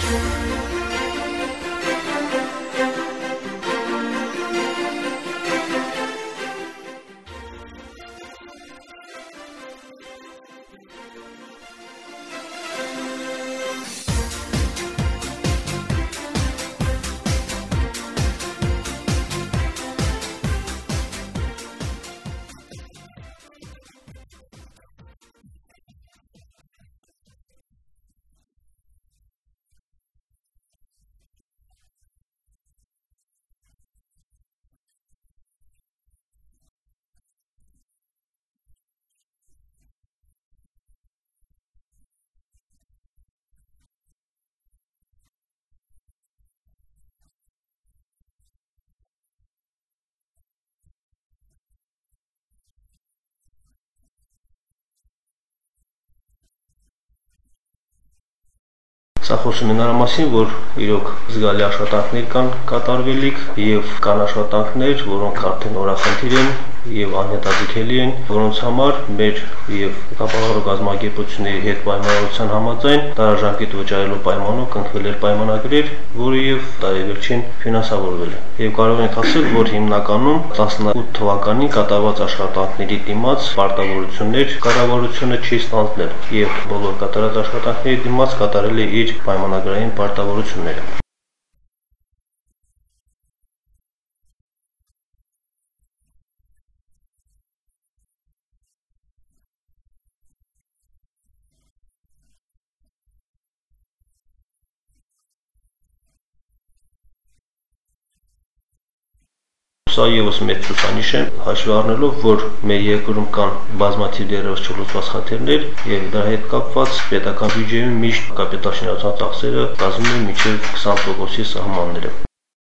Սա խոսում է նրա մասին, որ իրոք զգալի աշխատանքներ կան կատարվելիք եւ կան աշխատանքներ, որոնք արդեն օրախնդիր են եւ անհետաձգելի են, որոնց համար մեր եւ կապահովող գազམ་ագերբությունների հետ պայմանավորության համաձայն տարաժամկետ վճարելու պայմանով կնքվել էր պայմանագրեր, որը եւ տարեվերջին ֆինանսավորվել է։ Եվ կարող ենք ասել, որ հիմնականում 18 թվականին կատարված աշխատանքների դիմաց պարտավորություններ կառավարությունը չի ստանձնել եւ բոլոր կատարած աշխատանքների դիմաց կատարել է իր պայմանագրային պարտավորությունները։ Սա եւս մեծ ցուցանիշ է, հաշվի առնելով, որ մեր երկրում կան բազմաթիվ դեռևս չլուծված խնդիրներ եւ դրա հետ կապված պետական բյուջեում միշտ կապիտալ շինարարության ծախսերը կազմում են մինչեւ 20%-ի սահմանները։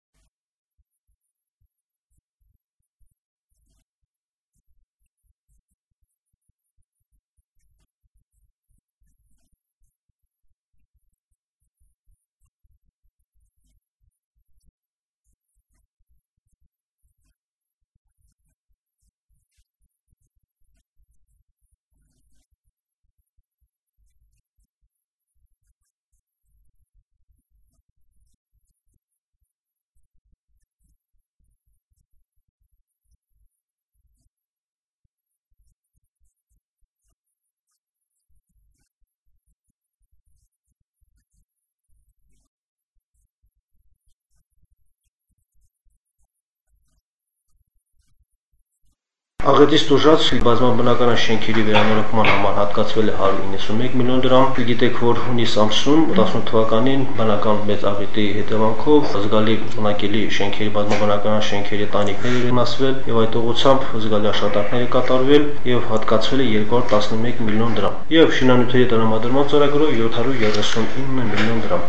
Աղետից տուժած բազմաբնակարան շենքերի վերանորոգման համար հատկացվել է 191 միլիոն դրամ։ Գիտեք, որ հունիս ամսում 18 թվականին բնական մեծ աղետի հետևանքով զգալի բնակելի շենքերի բազմաբնակարան շենքերի տանիքներ են վնասվել եւ այդ ուղղությամբ զգալի աշխատանքներ է կատարվել եւ հատկացվել է 211 միլիոն դրամ։ Եվ շինանյութերի տրամադրման ծրագրով 739 միլիոն դրամ։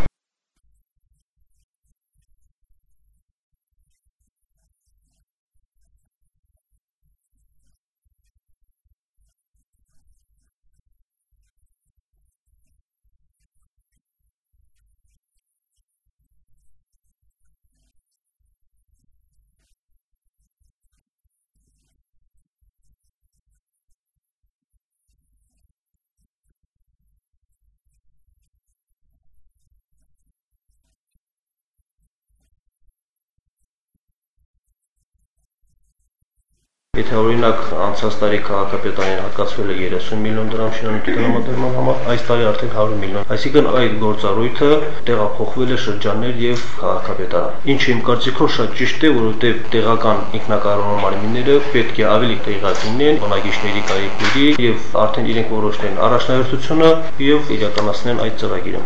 Եթե օրինակ անցած տարի քաղաքապետարին հատկացվել է 30 միլիոն դրամ շինանյութի տրամադրման համար, այս տարի արդեն 100 միլիոն։ Այսինքն այդ գործառույթը տեղափոխվել է շրջաններ եւ քաղաքապետարան։ Ինչը իմ կարծիքով շատ ճիշտ է, որովհետեւ տեղական ինքնակառավարման մարմինները պետք է ավելի տեղյակ լինեն բնակիչների կարիքների եւ արդեն իրենք որոշեն առաջնահերթությունը եւ իրականացնեն այդ ծրագիրը։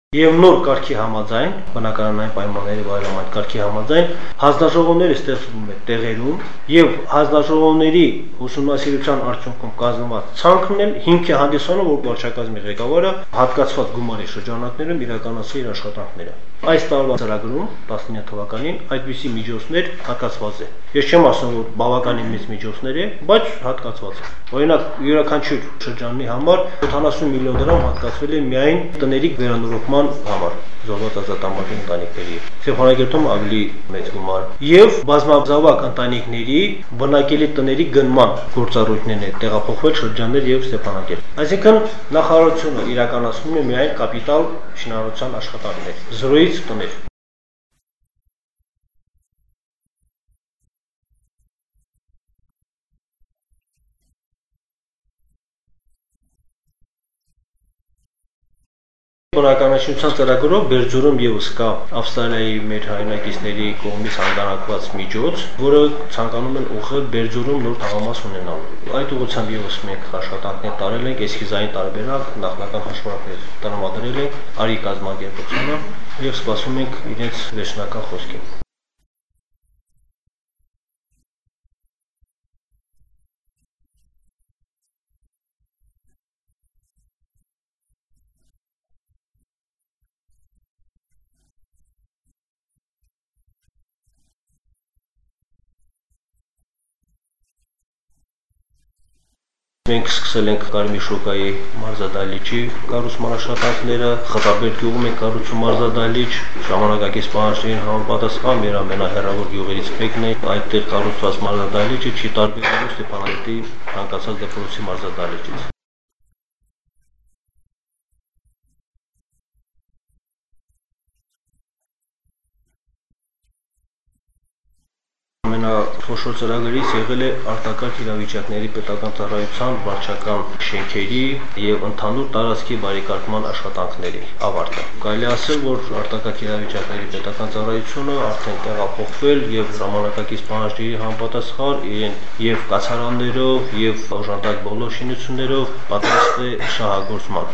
Եվ նոր կարգի համաձայն, բնակարանային պայմանների վայրում այդ կարգի համաձայն, հանձնաժողովները ստեղծվում է տեղերում եւ հանձնաժողովների ուսումնասիրության արդյունքում կազմված ցանկն էլ հիմք է հանդիսանում, որ վարչակազմի ղեկավարը հատկացված գումարի շրջանակներում իրականացրի իր աշխատանքները։ Այս տարվա ծրագրում 19 թվականին այդպիսի միջոցներ հատկացված է։ Ես չեմ ասում, որ բավականին մեծ միջոցներ է, բայց հատկացված է։ Օրինակ, յուրաքանչյուր շրջանի համար 70 միլիոն դրամ հատկացվել է միայն տների վերանորոգման համար, զոհված ազատամարտի ընտանիքների։ Ստեփանակերտում ավելի մեծ գումար եւ բազմազավակ ընտանիքների բնակելի տների գնման գործառույթներն է տեղափոխվել շրջաններ եւ Ստեփանակերտ։ Այսինքն նախարարությունը իրականացնում է միայն կապիտալ շինարարության աշխատանքներ, 0-ից տներ։ Բնականաշինության ծրագրով Բերձորում եւս կա Ավստրալիայի մեր հայրենակիցների կողմից հանգանակված միջոց, որը ցանկանում են ուղղել Բերձորում նոր թաղամաս ունենալու։ Այդ ուղղությամբ եւս մենք աշխատանքներ տարել ենք, էսքիզային տարբերակ նախնական հաշվարկներ տրամադրել ենք Արի կազմակերպությանը եւ սպասում ենք իրենց վերջնական խոսքին։ Մենք սկսել ենք Կարմիր շոկայի մարզադահլիճի կառուցման աշխատանքները, Խտաբերդ գյուղում ենք կառուցում մարզադահլիճ, ժամանակակից պահանջներին համապատասխան մեր ամենահեռավոր գյուղերից մեկն է, այդտեղ կառուցված մարզադահլիճը չի տարբերվում Ստեփանակերտի հանկացած դպրոցի մարզադահլիճից։ Ամենախոշոր ծրագրից եղել է արտակարգ իրավիճակների պետական ծառայության վարչական շենքերի եւ ընդհանուր տարածքի բարեկարգման աշխատանքների ավարտը։ Կարելի է ասել, որ արտակարգ իրավիճակների պետական ծառայությունը արդեն տեղափոխվել եւ ժամանակակից պահանջների համապատասխան իրեն եւ կացարաններով եւ օժանդակ բոլոր շինություններով պատրաստ է շահագործման։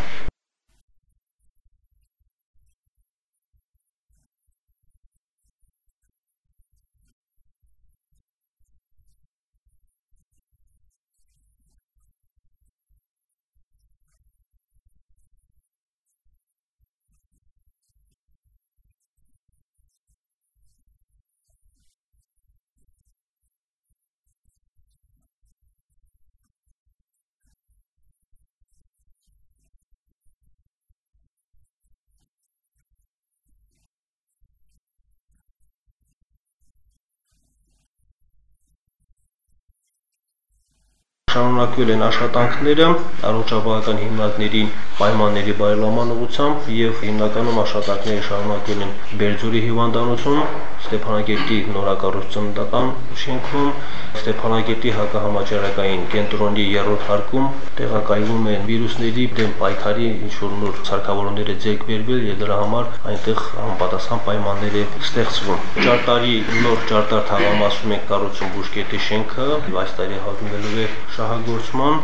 Շարունակվել են աշխատանքները առողջապահական հիմնարկներին պայմանների բարելավման ուղղությամբ եւ հիմնականում աշխատանքները շարունակվել են Բերձորի հիվանդանոցում, Ստեփանակերտի նորակառուցության շենքում, Ստեփանակերտի հակահամաճարակային կենտրոնի 3-րդ հարկում տեղակայվում են վիրուսների դեմ պայքարի ինչ-որ նոր սարքավորումներ է ձեռք բերվել եւ դրա համար այնտեղ համապատասխան պայմաններ է ստեղծվում։ Ճարտարի նոր ճարտար թաղամասում ենք կառուցում Բուժկետի շենքը, այս տարի հատնվելու է շահագործման։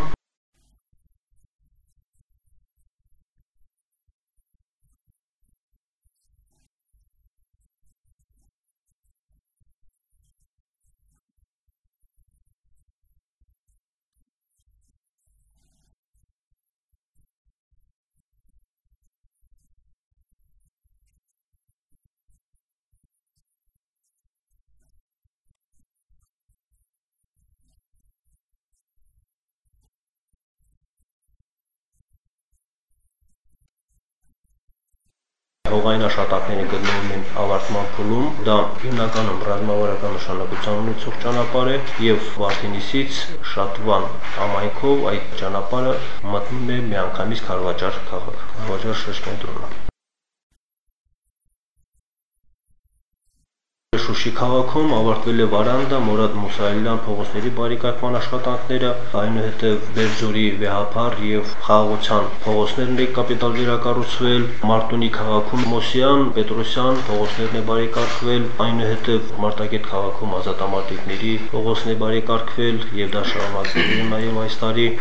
Հողային աշխատանքները գտնվում են ավարտման փուլում, դա հիմնականում ռազմավարական նշանակության ունեցող ճանապարհ է եւ Վարդենիսից Շատվան համայնքով այդ ճանապարհը մտնում է միանգամից Քարվաճար քաղաք, Քարվաճար շրջկենտրոնը։ Շուշի քաղաքում ավարտվել է Վարանդա, Մուրադ Մուսայելյան փողոցների բարեկարգման աշխատանքները, այնուհետև Բերձորի Վեհափար եւ Խաղաղության փողոցներն է կապիտալ վերակառուցվել, Մարտունի քաղաքում Մոսյան, Պետրոսյան փողոցներն է բարեկարգվել, այնուհետև Մարտակերտ քաղաքում ազատամարտիկների փողոցն է բարեկարգվել եւ դա շարունակվում է նաեւ այս տարի։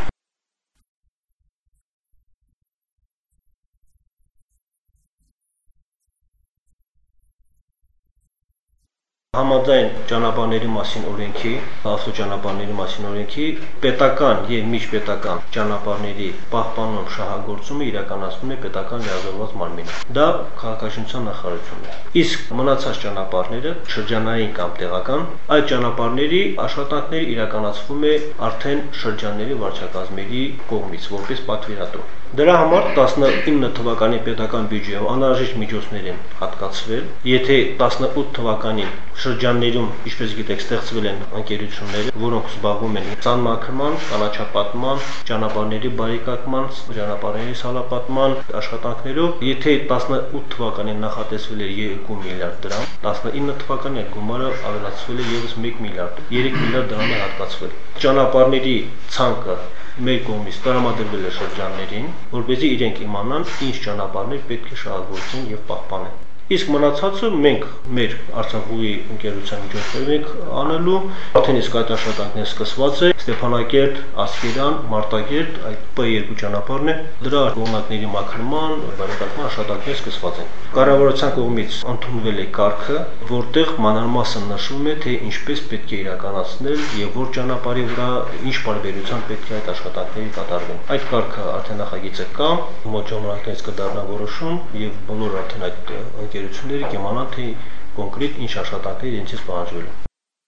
Համաձայն ճանապարհների մասին օրենքի, ավտոճանապարհների մասին օրենքի, պետական եւ միջպետական ճանապարհների պահպանում շահագործումը իրականացնում է պետական լիազորված մարմինը։ Դա քաղաքաշինության նախարարությունն է։ Իսկ մնացած ճանապարհները շրջանային կամ տեղական, այդ ճանապարհների աշխատանքները իրականացվում է արդեն շրջանների վարչակազմերի կողմից որպես պատվիրատու։ Դրա համար 19 թվականի պետական բյուջեով անհրաժեշտ միջոցներ են հատկացվել։ Եթե 18 թվականին շրջաններում, ինչպես գիտեք, ստեղծվել են ընկերություններ, որոնք զբաղվում են ծանմաքրման, կանաչապատման, ճանապարհների բարեկարգման, ճանապարհների սալապատման աշխատանքներով, եթե 18 թվականին նախատեսվել էր 2 միլիարդ դրամ, 19 թվականին այդ գումարը ավելացվել է ևս 1 միլիարդ, 3 միլիարդ դրամ է հատկացվել։ Ճանապարհների ցանկը մեր կողմից տրամադրվել է շրջաններին, որպեսզի իրենք իմանան ինչ ճանապարհներ պետք է շահագործեն եւ պահպանեն։ Իսկ մնացածը մենք մեր Արցախուի ընկերության միջոցով ենք անելու, արդեն իսկ այդ աշխատանքները սկսված է, Ստեփանակերտ, Ասկերան, Մարտակերտ, այդ P2 ճանապարհն է, դրա կողմնակների մաքրման, բարեկարգման աշխատանքները սկսված են։ Կառավարության կողմից ընդունվել է կարգը, որտեղ մանրամասն նշվում է, թե ինչպես պետք է իրականացնել եւ որ ճանապարհի վրա ինչ բարբերությամբ պետք է այդ աշխատանքները կատարվեն։ Այդ կարգը արդեն նախագիծը կա, մոտ ժամանակից կդառնա որոշում եւ բոլոր արդեն այդ ընկերությունները կիմանան, թե կոնկրետ ինչ աշխատանքներ իրենցից պահանջվել են։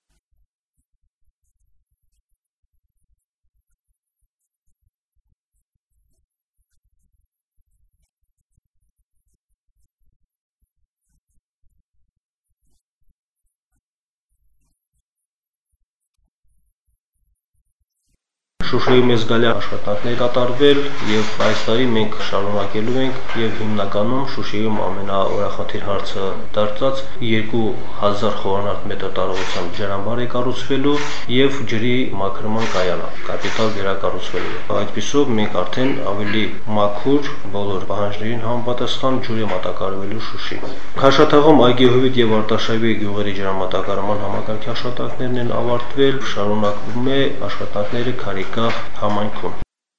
Շուշիում է զգալի աշխատանքներ կատարվել եւ այս տարի մենք շարունակելու ենք եւ հիմնականում Շուշիում ամենաօրախնդիր հարցը դարձած 2000 խորանարդ մետր տարողությամբ ջրամբար է կառուցվելու եւ ջրի մաքրման կայանը կապիտալ վերակառուցվելու է։ Այդպիսով մենք արդեն ավելի մաքուր բոլոր պահանջներին համապատասխան ջուր է մատակարարվելու Շուշի։ Քաշաթաղում Այգեհովիտ եւ Արտաշավի գյուղերի ջրամատակարարման համակարգի աշխատանքներն են ավարտվել, շարունակվում է աշխատանքները Քարիկա համայնքում։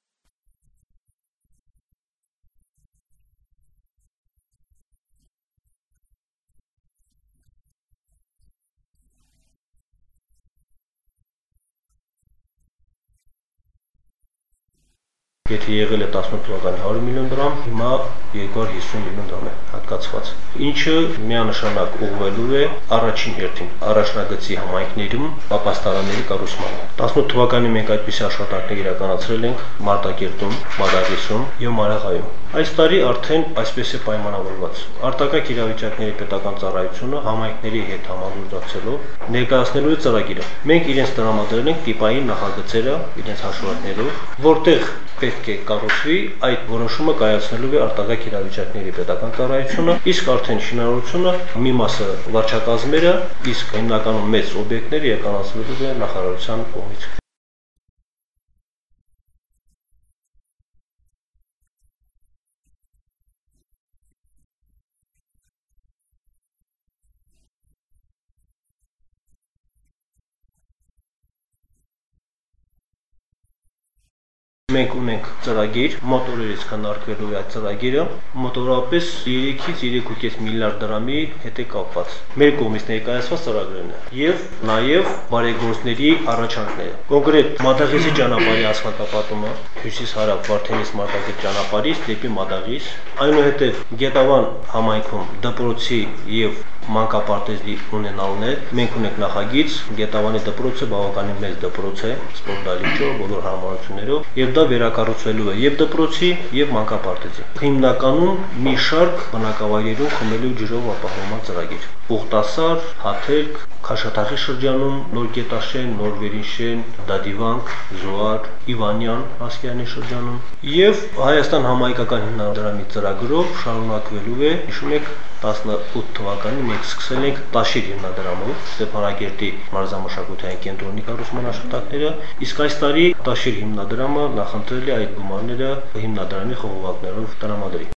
Եթե եղել է 18 թվականի 100 միլիոն դրամ, հիմա 250 միլիոն դրամ է հատկացված։ Ինչը միանշանակ ուղղվելու է առաջին հերթին առաջնագծի համայնքներում ապաստարանների կառուցմանը։ 18 թվականին մենք այդպիսի աշխատանքներ իրականացրել ենք Մարտակերտում, Մադաղիսում եւ Մարաղայում։ Այս տարի արդեն այսպես է պայմանավորված։ Արտակարգ իրավիճակների պետական ծառայությունը համայնքների հետ համագործակցելով ներկայացնելու է ծրագիրը։ Մենք իրենց տրամադրել ենք տիպային նախագծերը իրենց հաշվարկներով, որտեղ պետք է կառուցվի, այդ որոշումը կայացնելու է արտակարգ իրավիճակների պետական ծառայությունը, իսկ արդեն շինարարությունը մի մասը վարչակազմերը, իսկ հիմնականում մեծ օբյեկտները իրականացվելու է նախարարության կողմից։ Մենք ունենք ծրագիր, մոտորերից քննարկվելու է այդ ծրագիրը, մոտորապես 3-ից 3.5 միլիարդ դրամի հետ է կապված։ Մեր կողմից ներկայացված ծրագրերն է եւ նաեւ բարեգործների առաջարկները։ Կոնկրետ Մադաղիսի ճանապարհի ասֆալտապատումը հյուսիս-հարավ Վարդենիս Մարտակերտ ճանապարհից դեպի Մադաղիս, այնուհետեւ Գետավան համայնքում դպրոցի եւ մանկապարտեզի ունենալն է։ Մենք ունենք նախագիծ, Գետավանի դպրոցը բավականին մեծ դպրոց է, սպորտալիչով, բոլոր հարմարություններով, եւ դա վերակառուցվելու է եւ դպրոցի եւ մանկապարտեզի։ Հիմնականում մի շարք բնակավայրերում խմելու ջրով ապահովման ծրագիր։ Ուխտասար, Հաթերք, Քաշաթաղի շրջանում, Նոր Գետաշեն, Նոր Վերինշեն, Դադիվանք, Զոար, Իվանյան Ասկերանի շրջանում եւ Հայաստան համայնքական հիմնադրամի ծրագրով շարունակվելու է, հիշում եք 18 թվականին մենք սկսել ենք Տաշիր հիմնադրամով Ստեփանակերտի մարզամշակութային կենտրոնի կառուցման աշխատանքները, իսկ այս տարի Տաշիր հիմնադրամը նախընտրել է այդ գումարները հիմնադրամի խողովակներով տրամադրի։